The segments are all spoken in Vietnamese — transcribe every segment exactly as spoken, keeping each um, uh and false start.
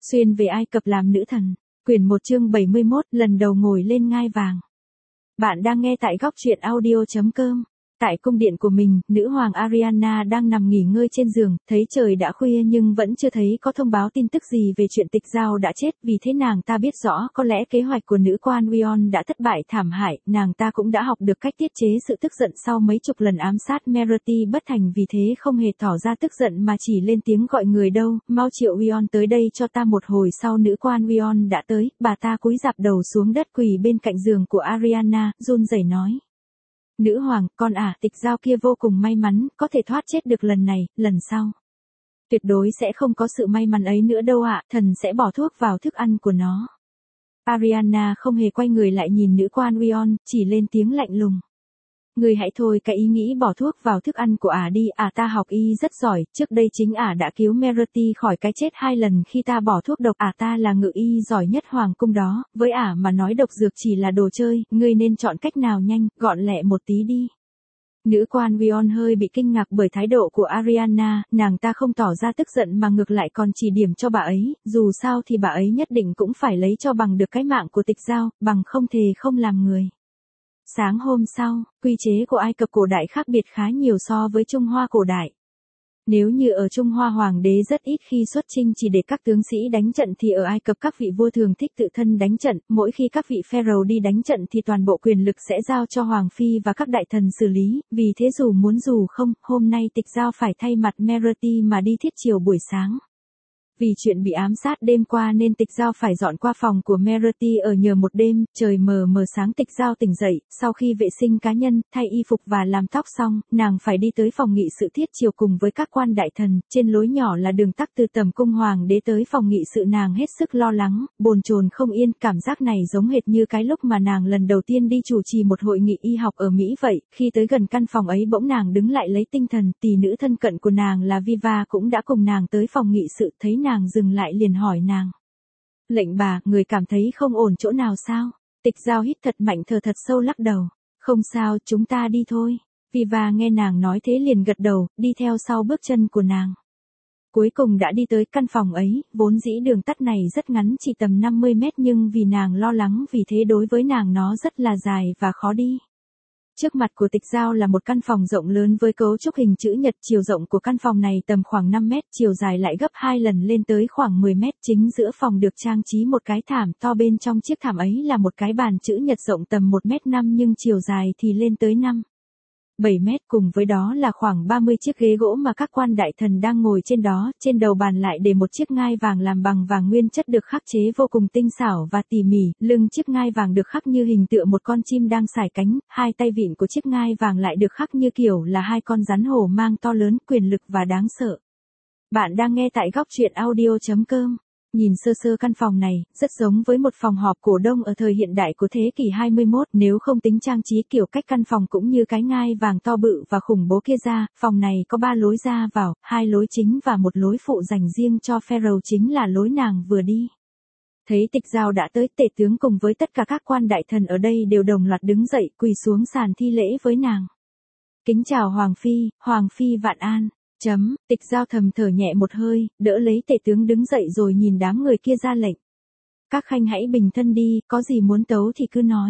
Xuyên về Ai Cập làm nữ thần. Quyển một chương bảy mươi mốt, lần đầu ngồi lên ngai vàng. Bạn đang nghe tại góc truyện audio chấm com. Tại cung điện của mình, nữ hoàng Ariana đang nằm nghỉ ngơi trên giường, thấy trời đã khuya nhưng vẫn chưa thấy có thông báo tin tức gì về chuyện Tịch Giao đã chết, vì thế nàng ta biết rõ có lẽ kế hoạch của nữ quan Rion đã thất bại thảm hại, nàng ta cũng đã học được cách tiết chế sự tức giận sau mấy chục lần ám sát Merity bất thành, vì thế không hề tỏ ra tức giận mà chỉ lên tiếng gọi người đâu, mau triệu Rion tới đây cho ta. Một hồi sau nữ quan Rion đã tới, bà ta cúi rạp đầu xuống đất quỳ bên cạnh giường của Ariana, run rẩy nói. Nữ hoàng, con à, Tịch Giao kia vô cùng may mắn, có thể thoát chết được lần này, lần sau. Tuyệt đối sẽ không có sự may mắn ấy nữa đâu ạ, thần sẽ bỏ thuốc vào thức ăn của nó. Ariana không hề quay người lại nhìn nữ quan Rion, chỉ lên tiếng lạnh lùng. Người hãy thôi cái ý nghĩ bỏ thuốc vào thức ăn của ả đi, ả ta học y rất giỏi, trước đây chính ả đã cứu Merity khỏi cái chết hai lần khi ta bỏ thuốc độc, ả ta là ngự y giỏi nhất hoàng cung đó, với ả mà nói độc dược chỉ là đồ chơi, ngươi nên chọn cách nào nhanh, gọn lẹ một tí đi. Nữ quan Rion hơi bị kinh ngạc bởi thái độ của Ariana, nàng ta không tỏ ra tức giận mà ngược lại còn chỉ điểm cho bà ấy, dù sao thì bà ấy nhất định cũng phải lấy cho bằng được cái mạng của Tịch Giao, bằng không thề không làm người. Sáng hôm sau, quy chế của Ai Cập cổ đại khác biệt khá nhiều so với Trung Hoa cổ đại. Nếu như ở Trung Hoa hoàng đế rất ít khi xuất chinh chỉ để các tướng sĩ đánh trận, thì ở Ai Cập các vị vua thường thích tự thân đánh trận, mỗi khi các vị pharaoh đi đánh trận thì toàn bộ quyền lực sẽ giao cho hoàng phi và các đại thần xử lý, vì thế dù muốn dù không, hôm nay Tịch Giao phải thay mặt Merity mà đi thiết triều buổi sáng. Vì chuyện bị ám sát đêm qua nên Tịch Giao phải dọn qua phòng của Merity ở nhờ một đêm, trời mờ mờ sáng Tịch Giao tỉnh dậy, sau khi vệ sinh cá nhân, thay y phục và làm tóc xong, nàng phải đi tới phòng nghị sự thiết triều cùng với các quan đại thần, trên lối nhỏ là đường tắc từ tầm cung hoàng đế tới phòng nghị sự. Nàng hết sức lo lắng, bồn chồn không yên, cảm giác này giống hệt như cái lúc mà nàng lần đầu tiên đi chủ trì một hội nghị y học ở Mỹ vậy. Khi tới gần căn phòng ấy bỗng nàng đứng lại lấy tinh thần, tỷ nữ thân cận của nàng là Viva cũng đã cùng nàng tới phòng nghị sự, thấy nàng dừng lại liền hỏi nàng. Lệnh bà, người cảm thấy không ổn chỗ nào sao? Tịch Giao hít thật mạnh, thở thật sâu, lắc đầu. Không sao, chúng ta đi thôi. Viva nghe nàng nói thế liền gật đầu, đi theo sau bước chân của nàng. Cuối cùng đã đi tới căn phòng ấy, vốn dĩ đường tắt này rất ngắn, chỉ tầm năm mươi mét, nhưng vì nàng lo lắng vì thế đối với nàng nó rất là dài và khó đi. Trước mặt của Tịch Giao là một căn phòng rộng lớn với cấu trúc hình chữ nhật, chiều rộng của căn phòng này tầm khoảng năm mét, chiều dài lại gấp hai lần lên tới khoảng mười mét. Chính giữa phòng được trang trí một cái thảm to, bên trong chiếc thảm ấy là một cái bàn chữ nhật rộng tầm một mét năm nhưng chiều dài thì lên tới năm bảy mét, cùng với đó là khoảng ba mươi chiếc ghế gỗ mà các quan đại thần đang ngồi trên đó, trên đầu bàn lại để một chiếc ngai vàng làm bằng vàng nguyên chất được khắc chế vô cùng tinh xảo và tỉ mỉ, lưng chiếc ngai vàng được khắc như hình tựa một con chim đang sải cánh, hai tay vịn của chiếc ngai vàng lại được khắc như kiểu là hai con rắn hổ mang to lớn, quyền lực và đáng sợ. Bạn đang nghe tại góc truyện audio chấm com. Nhìn sơ sơ căn phòng này, rất giống với một phòng họp cổ đông ở thời hiện đại của thế kỷ hai mươi mốt, nếu không tính trang trí kiểu cách căn phòng cũng như cái ngai vàng to bự và khủng bố kia ra, phòng này có ba lối ra vào, hai lối chính và một lối phụ dành riêng cho pharaoh, chính là lối nàng vừa đi. Thấy Tịch Giao đã tới, tể tướng cùng với tất cả các quan đại thần ở đây đều đồng loạt đứng dậy, quỳ xuống sàn thi lễ với nàng. Kính chào Hoàng Phi, Hoàng Phi vạn an. Chấm, Tịch Giao thầm thở nhẹ một hơi, đỡ lấy tể tướng đứng dậy rồi nhìn đám người kia ra lệnh. Các khanh hãy bình thân đi, có gì muốn tấu thì cứ nói.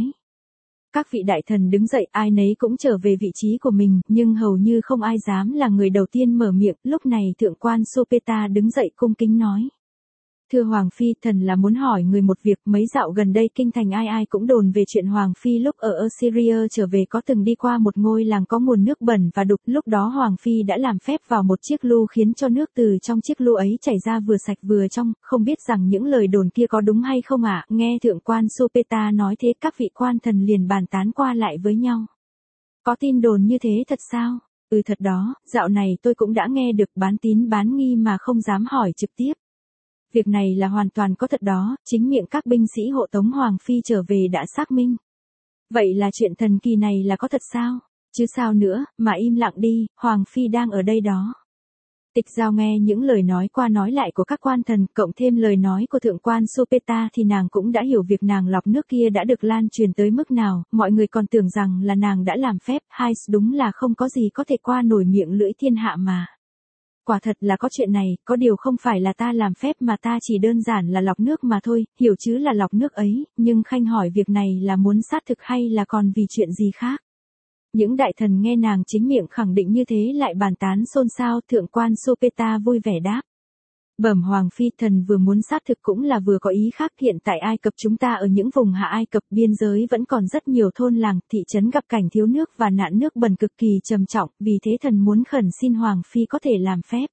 Các vị đại thần đứng dậy, ai nấy cũng trở về vị trí của mình, nhưng hầu như không ai dám là người đầu tiên mở miệng. Lúc này thượng quan Sopeta đứng dậy cung kính nói. Thưa Hoàng Phi, thần là muốn hỏi người một việc, mấy dạo gần đây kinh thành ai ai cũng đồn về chuyện Hoàng Phi lúc ở Assyria trở về có từng đi qua một ngôi làng có nguồn nước bẩn và đục, lúc đó Hoàng Phi đã làm phép vào một chiếc lu khiến cho nước từ trong chiếc lu ấy chảy ra vừa sạch vừa trong, không biết rằng những lời đồn kia có đúng hay không ạ? Nghe thượng quan Sopeta nói thế các vị quan thần liền bàn tán qua lại với nhau. Có tin đồn như thế thật sao? Ừ thật đó, dạo này tôi cũng đã nghe được, bán tín bán nghi mà không dám hỏi trực tiếp. Việc này là hoàn toàn có thật đó, chính miệng các binh sĩ hộ tống Hoàng Phi trở về đã xác minh. Vậy là chuyện thần kỳ này là có thật sao? Chứ sao nữa, mà im lặng đi, Hoàng Phi đang ở đây đó. Tịch Giao nghe những lời nói qua nói lại của các quan thần, cộng thêm lời nói của thượng quan Sopeta thì nàng cũng đã hiểu việc nàng lọc nước kia đã được lan truyền tới mức nào, mọi người còn tưởng rằng là nàng đã làm phép, hay đúng là không có gì có thể qua nổi miệng lưỡi thiên hạ mà. quả thật là có chuyện này, có điều không phải là ta làm phép mà ta chỉ đơn giản là lọc nước mà thôi, hiểu chứ là lọc nước ấy, nhưng Khanh hỏi việc này là muốn xác thực hay là còn vì chuyện gì khác. Những đại thần nghe nàng chính miệng khẳng định như thế lại bàn tán xôn xao, thượng quan Sopeta vui vẻ đáp. Bẩm Hoàng Phi, thần vừa muốn xác thực cũng là vừa có ý khác, hiện tại Ai Cập chúng ta ở những vùng hạ Ai Cập biên giới vẫn còn rất nhiều thôn làng, thị trấn gặp cảnh thiếu nước và nạn nước bẩn cực kỳ trầm trọng, vì thế thần muốn khẩn xin Hoàng Phi có thể làm phép.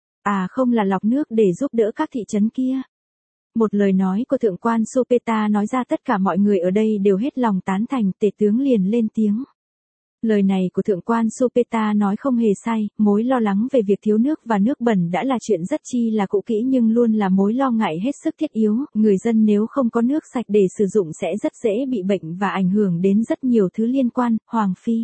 À không là lọc nước để giúp đỡ các thị trấn kia. Một lời nói của thượng quan Sopeta nói ra tất cả mọi người ở đây đều hết lòng tán thành, tể tướng liền lên tiếng. Lời này của thượng quan Sopeta nói không hề sai, mối lo lắng về việc thiếu nước và nước bẩn đã là chuyện rất chi là cũ kỹ nhưng luôn là mối lo ngại hết sức thiết yếu, người dân nếu không có nước sạch để sử dụng sẽ rất dễ bị bệnh và ảnh hưởng đến rất nhiều thứ liên quan, Hoàng Phi.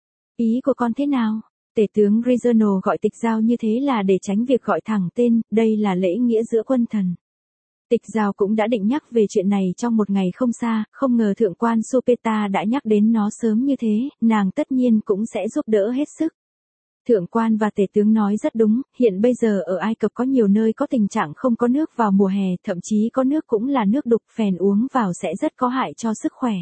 Ý của con thế nào? Tể tướng Regional gọi Tịch Giao như thế là để tránh việc gọi thẳng tên, đây là lễ nghĩa giữa quân thần. Tịch Giao cũng đã định nhắc về chuyện này trong một ngày không xa, không ngờ thượng quan Sopeta đã nhắc đến nó sớm như thế, nàng tất nhiên cũng sẽ giúp đỡ hết sức. Thượng quan và tể tướng nói rất đúng, hiện bây giờ ở Ai Cập có nhiều nơi có tình trạng không có nước vào mùa hè, thậm chí có nước cũng là nước đục, phèn uống vào sẽ rất có hại cho sức khỏe.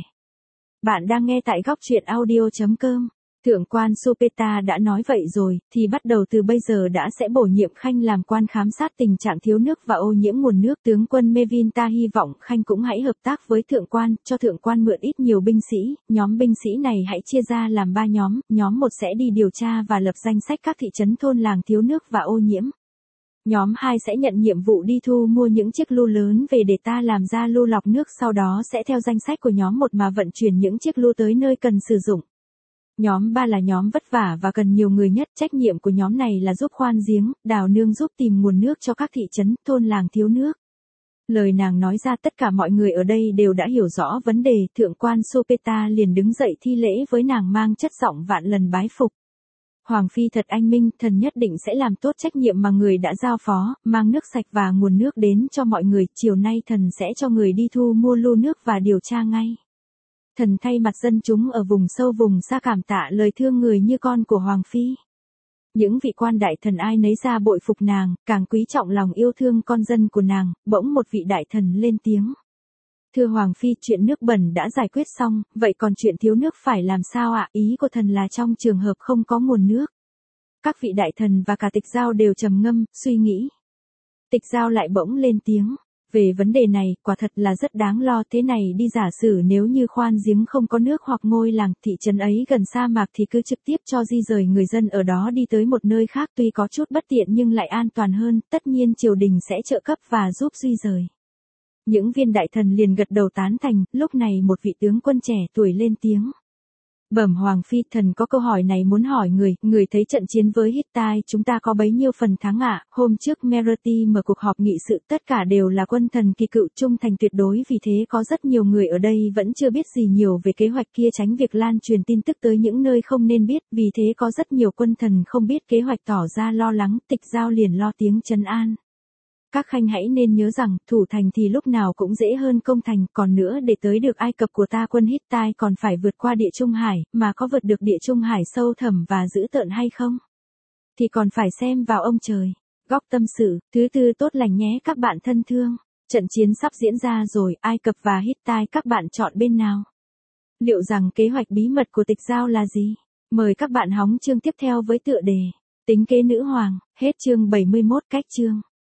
Bạn đang nghe tại góc truyện audio chấm com. Thượng quan Sopeta đã nói vậy rồi, thì bắt đầu từ bây giờ đã sẽ bổ nhiệm Khanh làm quan khám sát tình trạng thiếu nước và ô nhiễm nguồn nước. Tướng quân Mevin ta hy vọng Khanh cũng hãy hợp tác với thượng quan, cho thượng quan mượn ít nhiều binh sĩ, nhóm binh sĩ này hãy chia ra làm ba nhóm, nhóm một sẽ đi điều tra và lập danh sách các thị trấn thôn làng thiếu nước và ô nhiễm. Nhóm hai sẽ nhận nhiệm vụ đi thu mua những chiếc lu lớn về để ta làm ra lu lọc nước, sau đó sẽ theo danh sách của nhóm một mà vận chuyển những chiếc lu tới nơi cần sử dụng. Nhóm ba là nhóm vất vả và cần nhiều người nhất, trách nhiệm của nhóm này là giúp khoan giếng, đào nương, giúp tìm nguồn nước cho các thị trấn, thôn làng thiếu nước. Lời nàng nói ra tất cả mọi người ở đây đều đã hiểu rõ vấn đề, thượng quan Sopeta liền đứng dậy thi lễ với nàng mang chất giọng vạn lần bái phục. Hoàng Phi thật anh minh, thần nhất định sẽ làm tốt trách nhiệm mà người đã giao phó, mang nước sạch và nguồn nước đến cho mọi người, chiều nay thần sẽ cho người đi thu mua lu nước và điều tra ngay. Thần thay mặt dân chúng ở vùng sâu vùng xa cảm tạ lời thương người như con của Hoàng Phi. Những vị quan đại thần ai nấy ra bội phục nàng, càng quý trọng lòng yêu thương con dân của nàng, bỗng một vị đại thần lên tiếng. Thưa Hoàng Phi, chuyện nước bẩn đã giải quyết xong, vậy còn chuyện thiếu nước phải làm sao ạ? Ý của thần là trong trường hợp không có nguồn nước. Các vị đại thần và cả Tịch Giao đều trầm ngâm, suy nghĩ. Tịch Giao lại bỗng lên tiếng. Về vấn đề này, quả thật là rất đáng lo, thế này đi, giả sử nếu như khoan giếng không có nước hoặc ngôi làng, thị trấn ấy gần sa mạc thì cứ trực tiếp cho di rời người dân ở đó đi tới một nơi khác, tuy có chút bất tiện nhưng lại an toàn hơn, tất nhiên triều đình sẽ trợ cấp và giúp di rời. Những viên đại thần liền gật đầu tán thành, lúc này một vị tướng quân trẻ tuổi lên tiếng. Bẩm Hoàng Phi, thần có câu hỏi này muốn hỏi người, người thấy trận chiến với Hittite chúng ta có bấy nhiêu phần thắng ạ? Hôm trước Merati mở cuộc họp nghị sự, tất cả đều là quân thần kỳ cựu trung thành tuyệt đối, vì thế có rất nhiều người ở đây vẫn chưa biết gì nhiều về kế hoạch kia, tránh việc lan truyền tin tức tới những nơi không nên biết, vì thế có rất nhiều quân thần không biết kế hoạch tỏ ra lo lắng. Tịch Giao liền lo tiếng trấn an. Các khanh hãy nên nhớ rằng, thủ thành thì lúc nào cũng dễ hơn công thành, còn nữa để tới được Ai Cập của ta quân Hittite còn phải vượt qua địa Trung Hải, mà có vượt được địa Trung Hải sâu thẳm và dữ tợn hay không? Thì còn phải xem vào ông trời. Góc tâm sự, thứ tư tốt lành nhé các bạn thân thương. Trận chiến sắp diễn ra rồi, Ai Cập và Hittite các bạn chọn bên nào? Liệu rằng kế hoạch bí mật của Tịch Giao là gì? Mời các bạn hóng chương tiếp theo với tựa đề Tính kế nữ hoàng, hết chương bảy mươi mốt cách chương.